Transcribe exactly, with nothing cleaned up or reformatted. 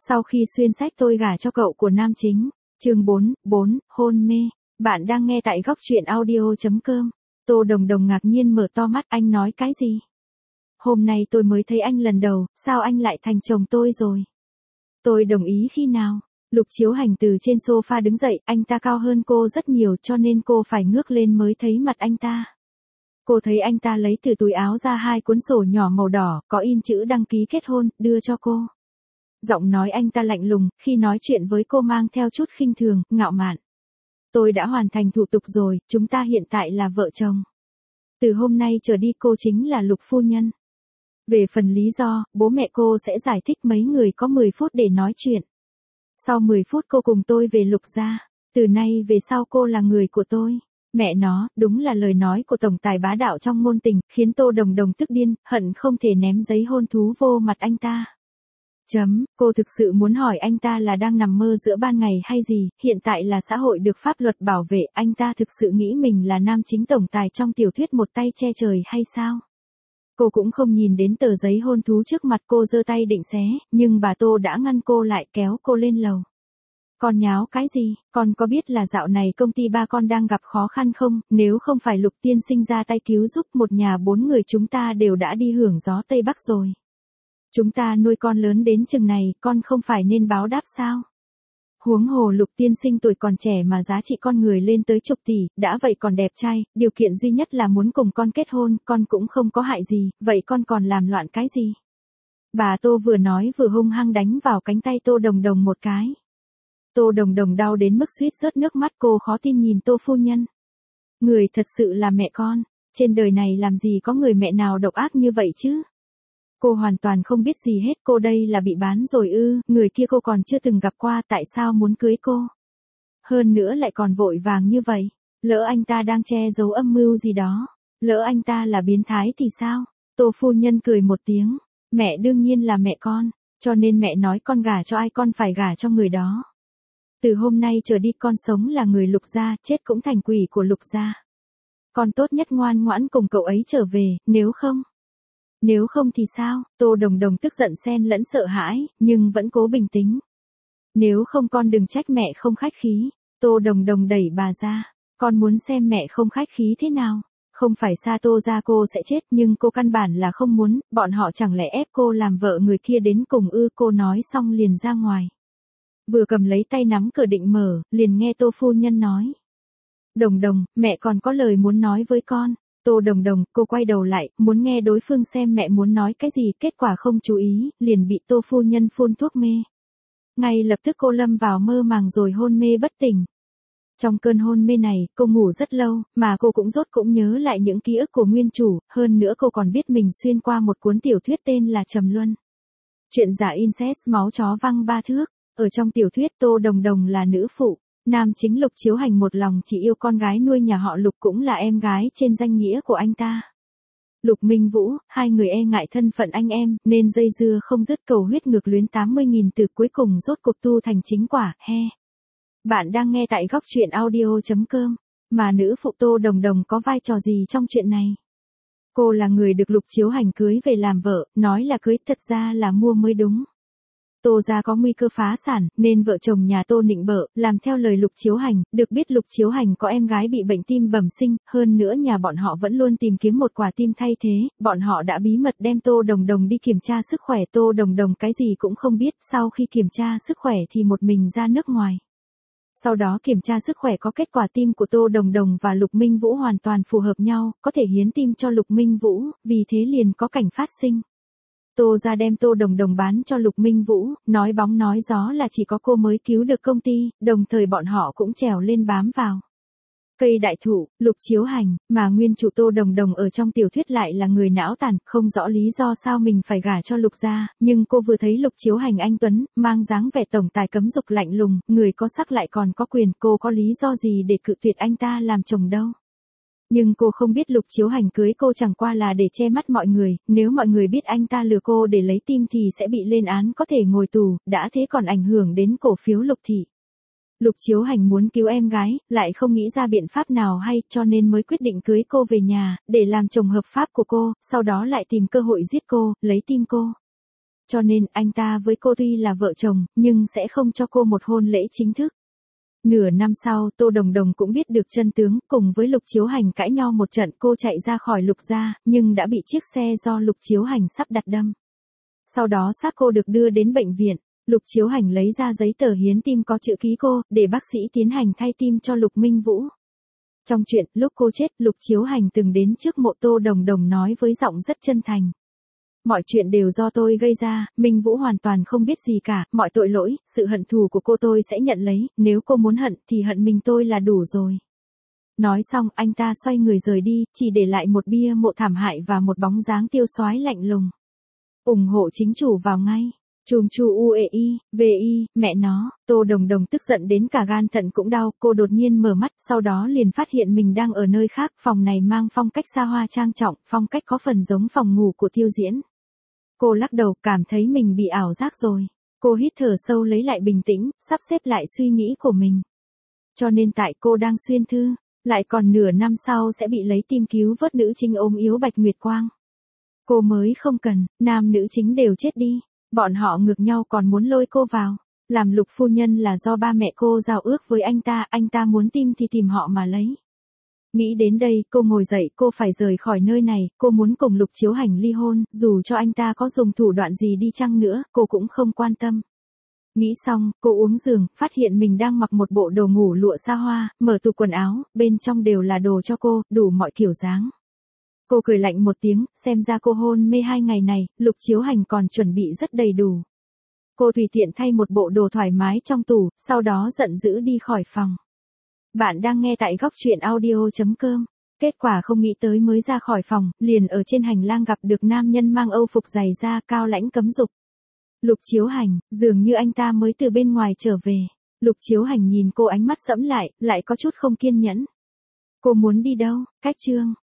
Sau khi xuyên sách tôi gả cho cậu của nam chính, chương bốn, bốn, hôn mê. Bạn đang nghe tại góc truyện audio.com. Tô Đồng Đồng ngạc nhiên mở to mắt, anh nói cái gì? Hôm nay tôi mới thấy anh lần đầu, sao anh lại thành chồng tôi rồi? Tôi đồng ý khi nào? Lục Chiếu Hành từ trên sofa đứng dậy, anh ta cao hơn cô rất nhiều cho nên cô phải ngước lên mới thấy mặt anh ta. Cô thấy anh ta lấy từ túi áo ra hai cuốn sổ nhỏ màu đỏ, có in chữ đăng ký kết hôn, đưa cho cô. Giọng nói anh ta lạnh lùng, khi nói chuyện với cô mang theo chút khinh thường, ngạo mạn. Tôi đã hoàn thành thủ tục rồi, chúng ta hiện tại là vợ chồng. Từ hôm nay trở đi cô chính là Lục phu nhân. Về phần lý do, bố mẹ cô sẽ giải thích, mấy người có mười phút để nói chuyện. Sau mười phút cô cùng tôi về Lục gia. Từ nay về sau cô là người của tôi. Mẹ nó, đúng là lời nói của tổng tài bá đạo trong ngôn tình, khiến Tô Đồng Đồng tức điên, hận không thể ném giấy hôn thú vô mặt anh ta. Chấm, cô thực sự muốn hỏi anh ta là đang nằm mơ giữa ban ngày hay gì, hiện tại là xã hội được pháp luật bảo vệ, anh ta thực sự nghĩ mình là nam chính tổng tài trong tiểu thuyết một tay che trời hay sao? Cô cũng không nhìn đến tờ giấy hôn thú trước mặt, cô giơ tay định xé, nhưng bà Tô đã ngăn cô lại, kéo cô lên lầu. Con nháo cái gì, con có biết là dạo này công ty ba con đang gặp khó khăn không, nếu không phải Lục tiên sinh ra tay cứu giúp, một nhà bốn người chúng ta đều đã đi hưởng gió Tây Bắc rồi. Chúng ta nuôi con lớn đến chừng này, con không phải nên báo đáp sao? Huống hồ Lục tiên sinh tuổi còn trẻ mà giá trị con người lên tới chục tỷ, đã vậy còn đẹp trai, điều kiện duy nhất là muốn cùng con kết hôn, con cũng không có hại gì, vậy con còn làm loạn cái gì? Bà Tô vừa nói vừa hung hăng đánh vào cánh tay Tô Đồng Đồng một cái. Tô Đồng Đồng đau đến mức suýt rớt nước mắt, cô khó tin nhìn Tô phu nhân. Người thật sự là mẹ con, trên đời này làm gì có người mẹ nào độc ác như vậy chứ? Cô hoàn toàn không biết gì hết, cô đây là bị bán rồi ư, người kia cô còn chưa từng gặp qua, tại sao muốn cưới cô? Hơn nữa lại còn vội vàng như vậy, lỡ anh ta đang che giấu âm mưu gì đó, lỡ anh ta là biến thái thì sao? Tô phu nhân cười một tiếng, mẹ đương nhiên là mẹ con, cho nên mẹ nói con gả cho ai con phải gả cho người đó. Từ hôm nay trở đi con sống là người Lục gia, chết cũng thành quỷ của Lục gia. Con tốt nhất ngoan ngoãn cùng cậu ấy trở về, nếu không... Nếu không thì sao? Tô Đồng Đồng tức giận xen lẫn sợ hãi, nhưng vẫn cố bình tĩnh. Nếu không con đừng trách mẹ không khách khí. Tô Đồng Đồng đẩy bà ra. Con muốn xem mẹ không khách khí thế nào. Không phải xa Tô ra cô sẽ chết, nhưng cô căn bản là không muốn, bọn họ chẳng lẽ ép cô làm vợ người kia đến cùng ư? Cô nói xong liền ra ngoài. Vừa cầm lấy tay nắm cửa định mở, liền nghe Tô phu nhân nói. Đồng Đồng, mẹ còn có lời muốn nói với con. Tô Đồng Đồng, cô quay đầu lại, muốn nghe đối phương xem mẹ muốn nói cái gì, kết quả không chú ý, liền bị Tô phu nhân phun thuốc mê. Ngay lập tức cô lâm vào mơ màng rồi hôn mê bất tỉnh. Trong cơn hôn mê này, cô ngủ rất lâu, mà cô cũng rốt cũng nhớ lại những ký ức của nguyên chủ, hơn nữa cô còn biết mình xuyên qua một cuốn tiểu thuyết tên là Trầm Luân. Chuyện giả incest máu chó văng ba thước, ở trong tiểu thuyết Tô Đồng Đồng là nữ phụ. Nam chính Lục Chiếu Hành một lòng chỉ yêu con gái nuôi nhà họ Lục, cũng là em gái trên danh nghĩa của anh ta. Lục Minh Vũ, hai người e ngại thân phận anh em, nên dây dưa không dứt, cầu huyết ngược luyến tám mươi nghìn từ, cuối cùng rốt cuộc tu thành chính quả, he. Bạn đang nghe tại góc truyện audio.com, mà nữ phụ Tô Đồng Đồng có vai trò gì trong chuyện này? Cô là người được Lục Chiếu Hành cưới về làm vợ, nói là cưới thật ra là mua mới đúng. Tô gia có nguy cơ phá sản, nên vợ chồng nhà Tô nịnh bợ, làm theo lời Lục Chiếu Hành, được biết Lục Chiếu Hành có em gái bị bệnh tim bẩm sinh, hơn nữa nhà bọn họ vẫn luôn tìm kiếm một quả tim thay thế, bọn họ đã bí mật đem Tô Đồng Đồng đi kiểm tra sức khỏe. Tô Đồng Đồng cái gì cũng không biết, sau khi kiểm tra sức khỏe thì một mình ra nước ngoài. Sau đó kiểm tra sức khỏe có kết quả tim của Tô Đồng Đồng và Lục Minh Vũ hoàn toàn phù hợp nhau, có thể hiến tim cho Lục Minh Vũ, vì thế liền có cảnh phát sinh. Tô gia đem Tô Đồng Đồng bán cho Lục Minh Vũ, nói bóng nói gió là chỉ có cô mới cứu được công ty, đồng thời bọn họ cũng trèo lên bám vào cây đại thụ, Lục Chiếu Hành, mà nguyên chủ Tô Đồng Đồng ở trong tiểu thuyết lại là người não tàn, không rõ lý do sao mình phải gả cho Lục gia, nhưng cô vừa thấy Lục Chiếu Hành anh tuấn, mang dáng vẻ tổng tài cấm dục lạnh lùng, người có sắc lại còn có quyền, cô có lý do gì để cự tuyệt anh ta làm chồng đâu. Nhưng cô không biết Lục Chiếu Hành cưới cô chẳng qua là để che mắt mọi người, nếu mọi người biết anh ta lừa cô để lấy tim thì sẽ bị lên án, có thể ngồi tù, đã thế còn ảnh hưởng đến cổ phiếu Lục thị. Lục Chiếu Hành muốn cứu em gái, lại không nghĩ ra biện pháp nào hay, cho nên mới quyết định cưới cô về nhà, để làm chồng hợp pháp của cô, sau đó lại tìm cơ hội giết cô, lấy tim cô. Cho nên anh ta với cô tuy là vợ chồng, nhưng sẽ không cho cô một hôn lễ chính thức. Nửa năm sau, Tô Đồng Đồng cũng biết được chân tướng, cùng với Lục Chiếu Hành cãi nhau một trận, cô chạy ra khỏi Lục gia, nhưng đã bị chiếc xe do Lục Chiếu Hành sắp đặt đâm. Sau đó xác cô được đưa đến bệnh viện, Lục Chiếu Hành lấy ra giấy tờ hiến tim có chữ ký cô, để bác sĩ tiến hành thay tim cho Lục Minh Vũ. Trong chuyện, lúc cô chết, Lục Chiếu Hành từng đến trước mộ Tô Đồng Đồng nói với giọng rất chân thành. Mọi chuyện đều do tôi gây ra, Minh Vũ hoàn toàn không biết gì cả, mọi tội lỗi, sự hận thù của cô tôi sẽ nhận lấy, nếu cô muốn hận thì hận mình tôi là đủ rồi. Nói xong, anh ta xoay người rời đi, chỉ để lại một bia mộ thảm hại và một bóng dáng tiêu xoái lạnh lùng. Ủng hộ chính chủ vào ngay. Chùm chu u e i, v i, mẹ nó, Tô Đồng Đồng tức giận đến cả gan thận cũng đau, cô đột nhiên mở mắt, sau đó liền phát hiện mình đang ở nơi khác, phòng này mang phong cách xa hoa trang trọng, phong cách có phần giống phòng ngủ của Tiêu Diễn. Cô lắc đầu, cảm thấy mình bị ảo giác rồi. Cô hít thở sâu lấy lại bình tĩnh, sắp xếp lại suy nghĩ của mình. Cho nên tại cô đang xuyên thư, lại còn nửa năm sau sẽ bị lấy tim cứu vớt nữ chính ốm yếu Bạch Nguyệt Quang. Cô mới không cần, nam nữ chính đều chết đi. Bọn họ ngược nhau còn muốn lôi cô vào. Làm Lục phu nhân là do ba mẹ cô giao ước với anh ta, anh ta muốn tim thì tìm họ mà lấy. Nghĩ đến đây, cô ngồi dậy, cô phải rời khỏi nơi này, cô muốn cùng Lục Chiếu Hành ly hôn, dù cho anh ta có dùng thủ đoạn gì đi chăng nữa, cô cũng không quan tâm. Nghĩ xong, cô uống giường, phát hiện mình đang mặc một bộ đồ ngủ lụa xa hoa, mở tủ quần áo, bên trong đều là đồ cho cô, đủ mọi kiểu dáng. Cô cười lạnh một tiếng, xem ra cô hôn mê hai ngày này, Lục Chiếu Hành còn chuẩn bị rất đầy đủ. Cô tùy tiện thay một bộ đồ thoải mái trong tủ, sau đó giận dữ đi khỏi phòng. Bạn đang nghe tại góc truyện audio chấm com. Kết quả không nghĩ tới mới ra khỏi phòng, liền ở trên hành lang gặp được nam nhân mang âu phục dày da cao lãnh cấm dục. Lục Chiếu Hành, dường như anh ta mới từ bên ngoài trở về. Lục Chiếu Hành nhìn cô ánh mắt sẫm lại, lại có chút không kiên nhẫn. Cô muốn đi đâu? Cách chương.